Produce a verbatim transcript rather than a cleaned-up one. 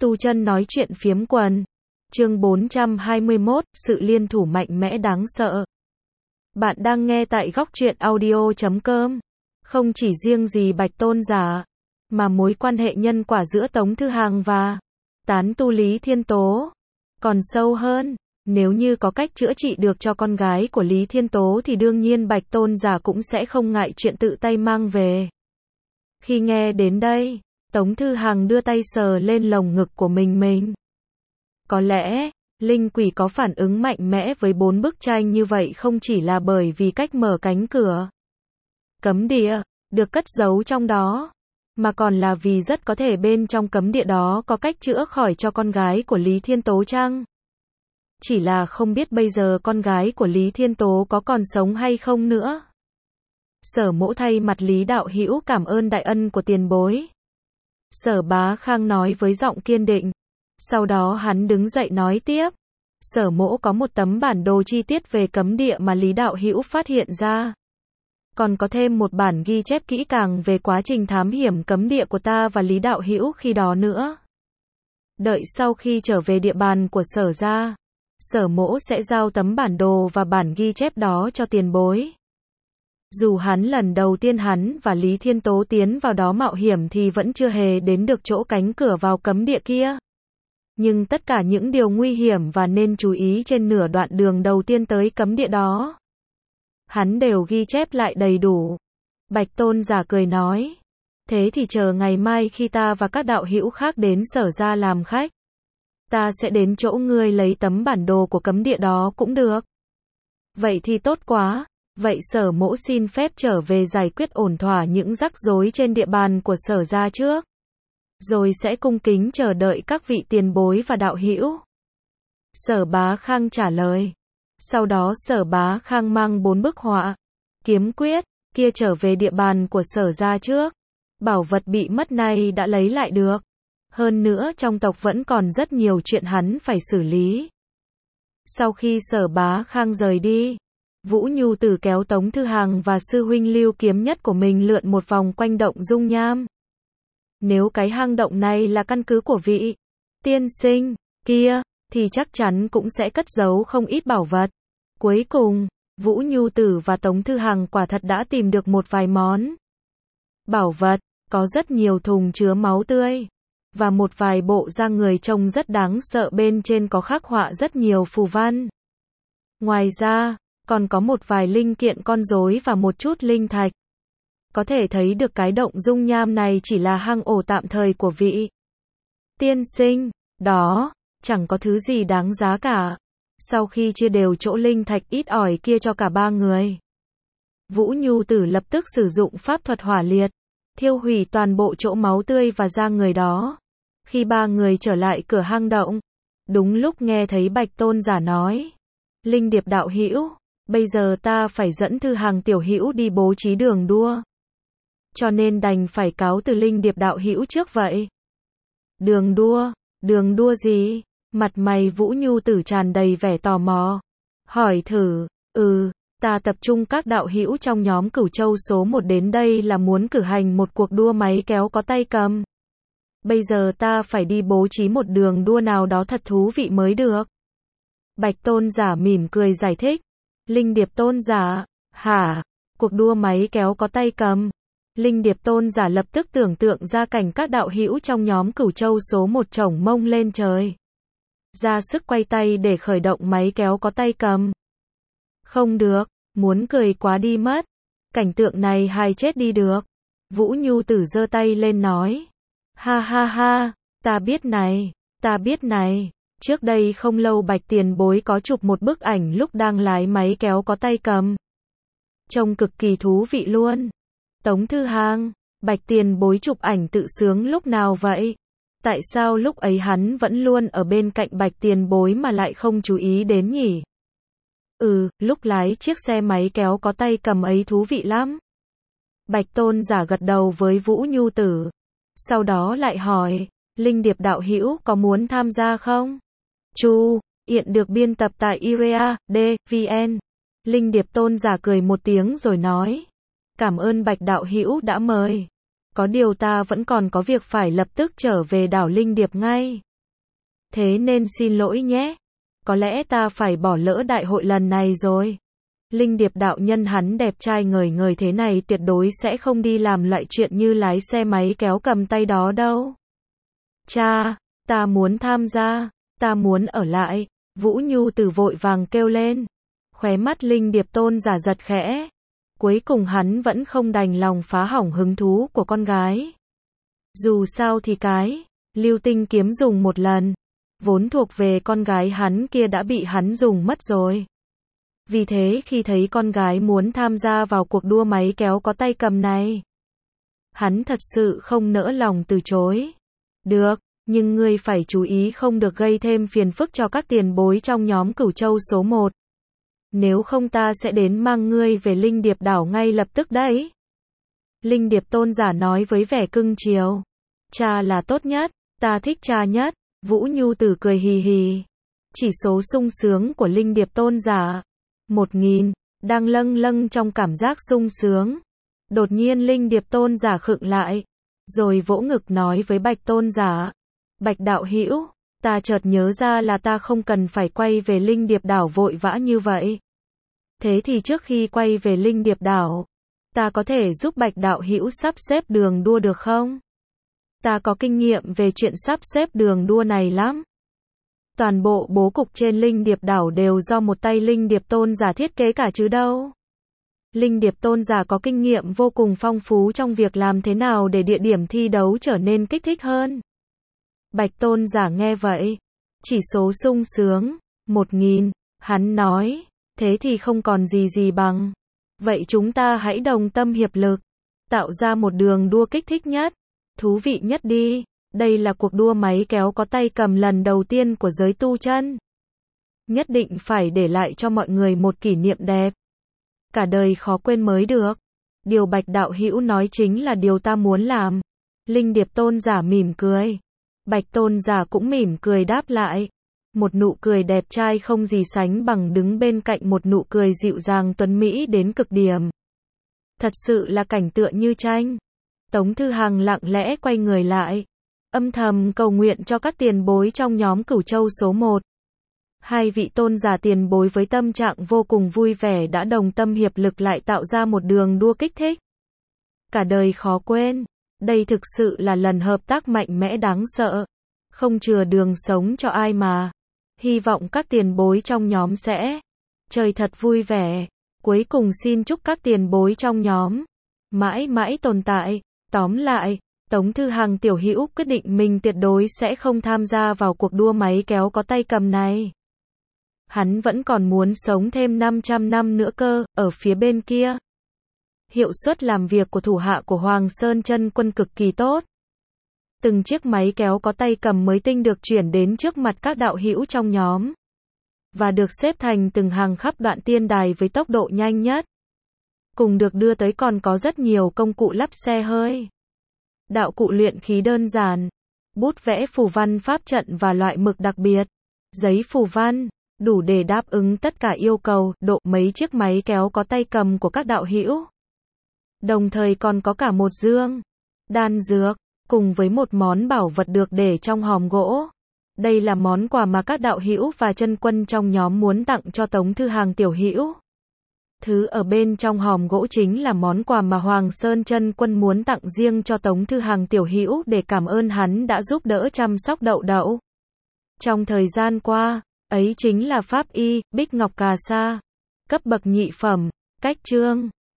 Tu chân nói chuyện phiếm quần. Chương bốn trăm hai mươi mốt, sự liên thủ mạnh mẽ đáng sợ. Bạn đang nghe tại góc truyện audio chấm com. Không chỉ riêng gì Bạch Tôn giả, mà mối quan hệ nhân quả giữa Tống Thư Hàng và tán tu Lý Thiên Tố còn sâu hơn. Nếu như có cách chữa trị được cho con gái của Lý Thiên Tố thì đương nhiên Bạch Tôn giả cũng sẽ không ngại chuyện tự tay mang về. Khi nghe đến đây, Tống Thư Hàng đưa tay sờ lên lồng ngực của mình mình. Có lẽ, linh quỷ có phản ứng mạnh mẽ với bốn bức tranh như vậy không chỉ là bởi vì cách mở cánh cửa cấm địa được cất giấu trong đó, mà còn là vì rất có thể bên trong cấm địa đó có cách chữa khỏi cho con gái của Lý Thiên Tố chăng? Chỉ là không biết bây giờ con gái của Lý Thiên Tố có còn sống hay không nữa. Sở Mỗ thay mặt Lý đạo hữu cảm ơn đại ân của tiền bối. Sở Bá Khang nói với giọng kiên định. Sau đó hắn đứng dậy nói tiếp. Sở Mỗ có một tấm bản đồ chi tiết về cấm địa mà Lý đạo hữu phát hiện ra. Còn có thêm một bản ghi chép kỹ càng về quá trình thám hiểm cấm địa của ta và Lý đạo hữu khi đó nữa. Đợi sau khi trở về địa bàn của Sở gia, Sở Mỗ sẽ giao tấm bản đồ và bản ghi chép đó cho tiền bối. Dù hắn lần đầu tiên hắn và Lý Thiên Tố tiến vào đó mạo hiểm thì vẫn chưa hề đến được chỗ cánh cửa vào cấm địa kia. Nhưng tất cả những điều nguy hiểm và nên chú ý trên nửa đoạn đường đầu tiên tới cấm địa đó, hắn đều ghi chép lại đầy đủ. Bạch Tôn giả cười nói. Thế thì chờ ngày mai khi ta và các đạo hữu khác đến Sở gia làm khách, ta sẽ đến chỗ ngươi lấy tấm bản đồ của cấm địa đó cũng được. Vậy thì tốt quá. Vậy Sở Mỗ xin phép trở về giải quyết ổn thỏa những rắc rối trên địa bàn của Sở gia trước, rồi sẽ cung kính chờ đợi các vị tiền bối và đạo hữu. Sở Bá Khang trả lời. Sau đó Sở Bá Khang mang bốn bức họa kiếm quyết kia trở về địa bàn của Sở gia trước. Bảo vật bị mất này đã lấy lại được. Hơn nữa trong tộc vẫn còn rất nhiều chuyện hắn phải xử lý. Sau khi Sở Bá Khang rời đi, Vũ Nhu Tử kéo Tống Thư Hàng và sư huynh Lưu Kiếm Nhất của mình lượn một vòng quanh động dung nham. Nếu cái hang động này là căn cứ của vị tiên sinh kia, thì chắc chắn cũng sẽ cất giấu không ít bảo vật. Cuối cùng, Vũ Nhu Tử và Tống Thư Hàng quả thật đã tìm được một vài món bảo vật, có rất nhiều thùng chứa máu tươi, và một vài bộ da người trông rất đáng sợ, bên trên có khắc họa rất nhiều phù văn. Ngoài ra, còn có một vài linh kiện con rối và một chút linh thạch. Có thể thấy được cái động dung nham này chỉ là hang ổ tạm thời của vị tiên sinh đó, chẳng có thứ gì đáng giá cả. Sau khi chia đều chỗ linh thạch ít ỏi kia cho cả ba người, Vũ Nhu Tử lập tức sử dụng pháp thuật hỏa liệt, thiêu hủy toàn bộ chỗ máu tươi và da người đó. Khi ba người trở lại cửa hang động, đúng lúc nghe thấy Bạch Tôn giả nói. Linh Điệp đạo hữu, bây giờ ta phải dẫn Thư Hàng tiểu hữu đi bố trí đường đua, cho nên đành phải cáo từ Linh Điệp đạo hữu trước vậy. Đường đua? Đường đua gì? Mặt mày Vũ Nhu Tử tràn đầy vẻ tò mò. Hỏi thử. Ừ, ta tập trung các đạo hữu trong nhóm Cửu Châu số một đến đây là muốn cử hành một cuộc đua máy kéo có tay cầm. Bây giờ ta phải đi bố trí một đường đua nào đó thật thú vị mới được. Bạch Tôn giả mỉm cười giải thích. Linh Điệp Tôn giả, hả? Cuộc đua máy kéo có tay cầm. Linh Điệp Tôn giả lập tức tưởng tượng ra cảnh các đạo hữu trong nhóm Cửu Châu số một chổng mông lên trời, ra sức quay tay để khởi động máy kéo có tay cầm. Không được, muốn cười quá đi mất. Cảnh tượng này hài chết đi được. Vũ Nhu Tử giơ tay lên nói. Ha ha ha, ta biết này, ta biết này. Trước đây không lâu Bạch tiền bối có chụp một bức ảnh lúc đang lái máy kéo có tay cầm. Trông cực kỳ thú vị luôn. Tống Thư Hàng, Bạch tiền bối chụp ảnh tự sướng lúc nào vậy? Tại sao lúc ấy hắn vẫn luôn ở bên cạnh Bạch tiền bối mà lại không chú ý đến nhỉ? Ừ, lúc lái chiếc xe máy kéo có tay cầm ấy thú vị lắm. Bạch Tôn giả gật đầu với Vũ Nhu Tử. Sau đó lại hỏi, Linh Điệp đạo hữu có muốn tham gia không? Chu, hiện được biên tập tại i rê a d vn. Linh Điệp Tôn giả cười một tiếng rồi nói. Cảm ơn Bạch đạo hữu đã mời. Có điều ta vẫn còn có việc phải lập tức trở về đảo Linh Điệp ngay. Thế nên xin lỗi nhé. Có lẽ ta phải bỏ lỡ đại hội lần này rồi. Linh Điệp đạo nhân hắn đẹp trai ngời ngời thế này tuyệt đối sẽ không đi làm loại chuyện như lái xe máy kéo cầm tay đó đâu. Cha, ta muốn tham gia, ta muốn ở lại. Vũ Nhu Tử vội vàng kêu lên. Khóe mắt Linh Điệp tôn giả giật khẽ. Cuối cùng hắn vẫn không đành lòng phá hỏng hứng thú của con gái. Dù sao thì cái lưu tinh kiếm dùng một lần, vốn thuộc về con gái hắn kia đã bị hắn dùng mất rồi. Vì thế khi thấy con gái muốn tham gia vào cuộc đua máy kéo có tay cầm này, hắn thật sự không nỡ lòng từ chối. Được, nhưng ngươi phải chú ý không được gây thêm phiền phức cho các tiền bối trong nhóm Cửu Châu số một. Nếu không ta sẽ đến mang ngươi về Linh Điệp đảo ngay lập tức đấy. Linh Điệp tôn giả nói với vẻ cưng chiều. Cha là tốt nhất, ta thích cha nhất. Vũ Nhu Tử cười hì hì. Chỉ số sung sướng của Linh Điệp tôn giả một nghìn, đang lâng lâng trong cảm giác sung sướng. Đột nhiên Linh Điệp tôn giả khựng lại, rồi vỗ ngực nói với Bạch tôn giả. Bạch đạo hữu, ta chợt nhớ ra là ta không cần phải quay về Linh Điệp đảo vội vã như vậy. Thế thì trước khi quay về Linh Điệp đảo, ta có thể giúp Bạch đạo hữu sắp xếp đường đua được không? Ta có kinh nghiệm về chuyện sắp xếp đường đua này lắm. Toàn bộ bố cục trên Linh Điệp đảo đều do một tay Linh Điệp tôn giả thiết kế cả chứ đâu. Linh Điệp tôn giả có kinh nghiệm vô cùng phong phú trong việc làm thế nào để địa điểm thi đấu trở nên kích thích hơn. Bạch tôn giả nghe vậy, chỉ số sung sướng một nghìn, hắn nói, thế thì không còn gì gì bằng. Vậy chúng ta hãy đồng tâm hiệp lực, tạo ra một đường đua kích thích nhất, thú vị nhất đi. Đây là cuộc đua máy kéo có tay cầm lần đầu tiên của giới tu chân. Nhất định phải để lại cho mọi người một kỷ niệm đẹp, cả đời khó quên mới được. Điều Bạch đạo hữu nói chính là điều ta muốn làm. Linh Điệp tôn giả mỉm cười. Bạch tôn giả cũng mỉm cười đáp lại. Một nụ cười đẹp trai không gì sánh bằng đứng bên cạnh một nụ cười dịu dàng tuấn mỹ đến cực điểm. Thật sự là cảnh tựa như tranh. Tống Thư Hằng lặng lẽ quay người lại, âm thầm cầu nguyện cho các tiền bối trong nhóm Cửu Châu số một. Hai vị tôn giả tiền bối với tâm trạng vô cùng vui vẻ đã đồng tâm hiệp lực lại tạo ra một đường đua kích thích, cả đời khó quên. Đây thực sự là lần hợp tác mạnh mẽ đáng sợ, không chừa đường sống cho ai mà. Hy vọng các tiền bối trong nhóm sẽ chơi thật vui vẻ. Cuối cùng xin chúc các tiền bối trong nhóm mãi mãi tồn tại. Tóm lại, Tống Thư Hằng tiểu hữu quyết định mình tuyệt đối sẽ không tham gia vào cuộc đua máy kéo có tay cầm này. Hắn vẫn còn muốn sống thêm năm trăm năm nữa cơ. Ở phía bên kia, hiệu suất làm việc của thủ hạ của Hoàng Sơn Chân Quân cực kỳ tốt. Từng chiếc máy kéo có tay cầm mới tinh được chuyển đến trước mặt các đạo hữu trong nhóm, và được xếp thành từng hàng khắp đoạn tiên đài với tốc độ nhanh nhất. Cùng được đưa tới còn có rất nhiều công cụ lắp xe hơi, đạo cụ luyện khí đơn giản, bút vẽ phù văn pháp trận và loại mực đặc biệt, giấy phù văn, đủ để đáp ứng tất cả yêu cầu, độ mấy chiếc máy kéo có tay cầm của các đạo hữu. Đồng thời còn có cả một dương đan dược, cùng với một món bảo vật được để trong hòm gỗ. Đây là món quà mà các đạo hữu và chân quân trong nhóm muốn tặng cho Tống Thư Hằng tiểu hữu. Thứ ở bên trong hòm gỗ chính là món quà mà Hoàng Sơn Chân Quân muốn tặng riêng cho Tống Thư Hằng tiểu hữu để cảm ơn hắn đã giúp đỡ chăm sóc Đậu Đậu trong thời gian qua. Ấy chính là pháp y Bích Ngọc Cà Sa, cấp bậc nhị phẩm, cách chương